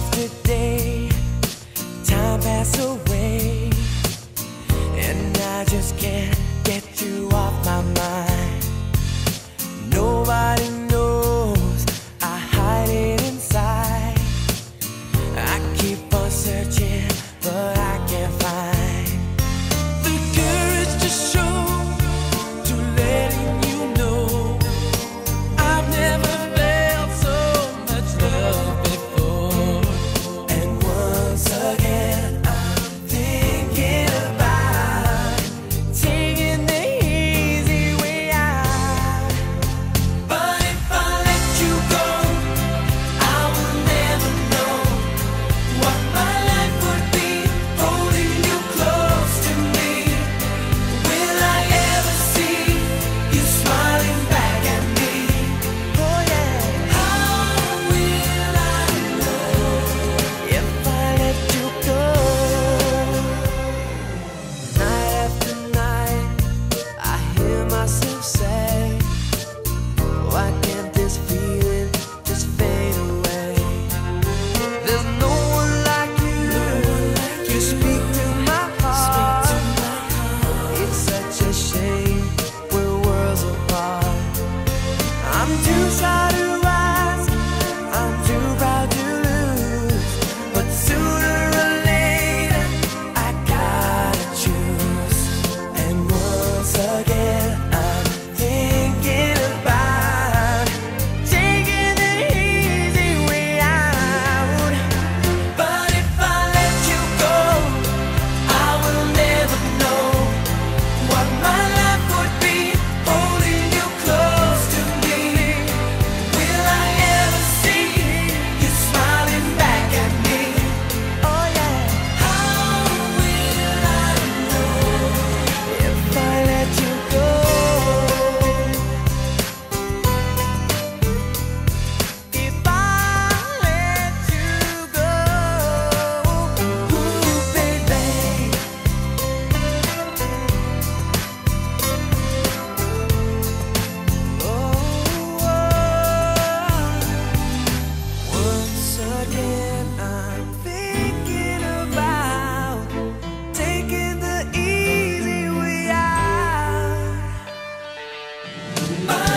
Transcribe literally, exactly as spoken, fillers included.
after day, time pass away, and I just can't get you off my mind. Nobody knows I hide it inside. I keep on searching, but I can't find the courage to show, to letting you know I've never felt so much love before. And once again I'm thinking about taking the easy way out. But if I let you go, I will never know what my life would be holding you close to me. Will I ever see you smiling back at me? Oh yeah. How will I know if I let you go? Night after night, I hear myself say, why can't this feeling just fade away? There's no one like you. You speak to my heart. It's such a shame we're worlds apart. I'm too shy to ask, I'm too proud to lose, but sooner or later I gotta choose. And once again I'm thinking about taking the easy way out. But if I let you go, I will never know what my life would be holding you close to me. Will I ever see you smiling back at me? Oh yeah. How will I know if I let you go? If I let you go, ooh, baby. Oh, once again I'm thinking about taking the easy way out.